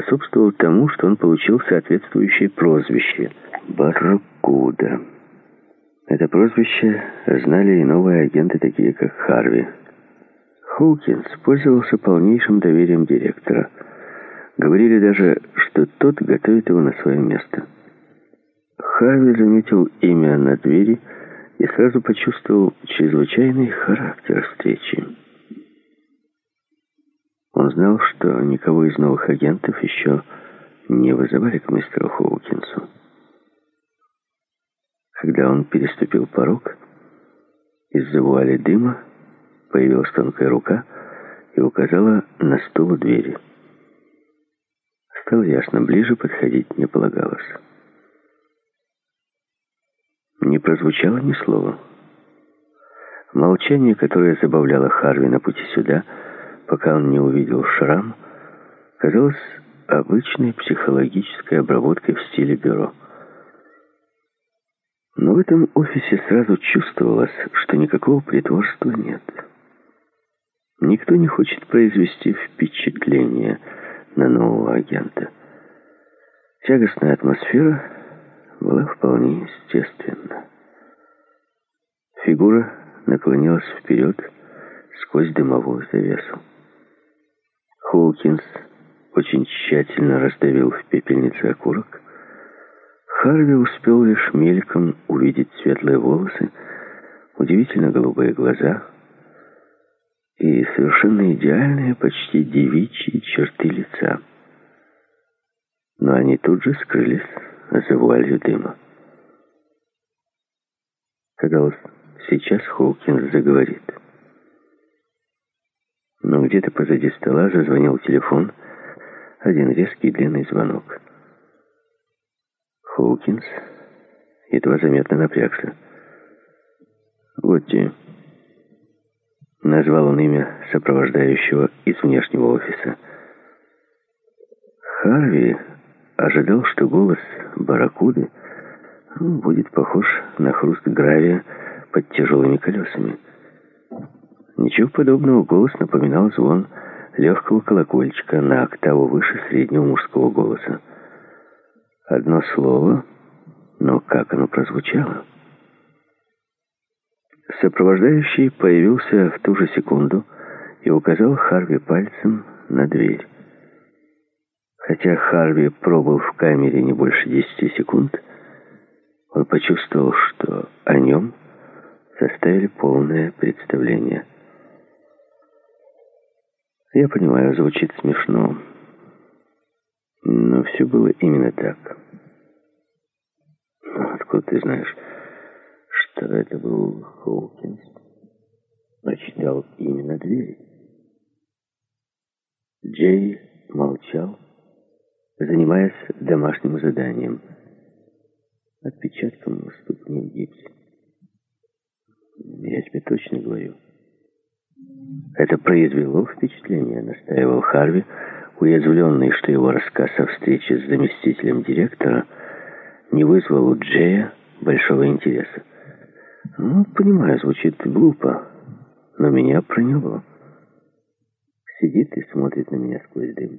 способствовал тому, что он получил соответствующее прозвище «Барракуда». Это прозвище знали и новые агенты, такие как Харви. Хоукинс пользовался полнейшим доверием директора. Говорили даже, что тот готовит его на свое место. Харви заметил имя на двери и сразу почувствовал чрезвычайный характер встречи. Он знал, что никого из новых агентов еще не вызывали к мистеру Хоукинсу. Когда он переступил порог, из-за вуали дыма появилась тонкая рука и указала на стул у двери. Стало ясно, ближе подходить не полагалось. Не прозвучало ни слова. Молчание, которое забавляло Харви на пути сюда, пока он не увидел шрам, казалось обычной психологической обработкой в стиле бюро. Но в этом офисе сразу чувствовалось, что никакого притворства нет. Никто не хочет произвести впечатление на нового агента. Тягостная атмосфера была вполне естественна. Фигура наклонилась вперед сквозь дымовую завесу. Хоукинс очень тщательно раздавил в пепельнице окурок. Харви успел лишь мельком увидеть светлые волосы, удивительно голубые глаза и совершенно идеальные, почти девичьи черты лица. Но они тут же скрылись за вуалью дыма. Казалось, сейчас Хоукинс заговорит. Но где-то позади стола зазвонил телефон, один резкий длинный звонок. Хоукинс едва заметно напрягся. «Готти», — назвал он имя сопровождающего из внешнего офиса. Харви ожидал, что голос барракуды будет похож на хруст гравия под тяжелыми колесами. Ничего подобного, голос напоминал звон легкого колокольчика на октаву выше среднего мужского голоса. Одно слово, но как оно прозвучало? Сопровождающий появился в ту же секунду и указал Харви пальцем на дверь. Хотя Харви пробыл в камере не больше 10 секунд, он почувствовал, что о нем составили полное представление. Я понимаю, звучит смешно, но все было именно так. Откуда ты знаешь, что это был Хоукинс? Прочитал именно дверь. Джей молчал, занимаясь домашним заданием. Отпечатком ступни в гипсе. Я тебе точно говорю. Это произвело впечатление, настаивал Харви, уязвленный, что его рассказ о встрече с заместителем директора не вызвал у Джея большого интереса. Ну, понимаю, звучит глупо, но меня проняло. Сидит и смотрит на меня сквозь дым.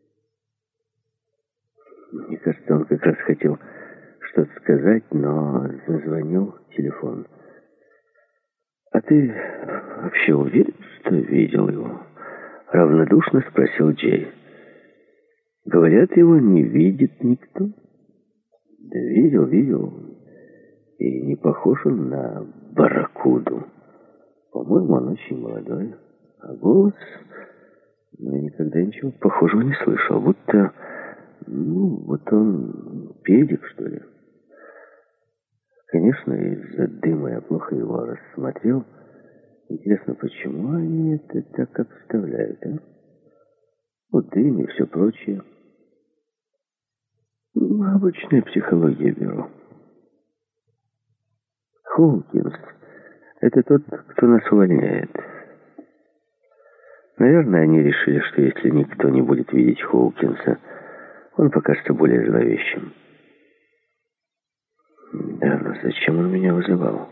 Мне кажется, он как раз хотел что-то сказать, но зазвонил телефон. «А ты вообще уверен, что видел его?» — равнодушно спросил Джей. «Говорят, его не видит никто». «Да видел. И не похож он на барракуду. По-моему, он очень молодой. А голос... я никогда ничего похожего не слышал. Будто... вот он педик, что ли». Конечно, из-за дыма я плохо его рассмотрел. Интересно, почему они это так обставляют, а? Вот дым и все прочее. Обычная психология бюро. Хоукинс — это тот, кто нас увольняет. Наверное, они решили, что если никто не будет видеть Хоукинса, он покажется более зловещим. Да, но зачем он меня вызывал?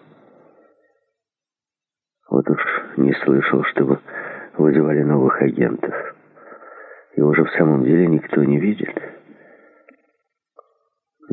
Вот уж не слышал, чтобы вызывали новых агентов. Его же в самом деле никто не видит.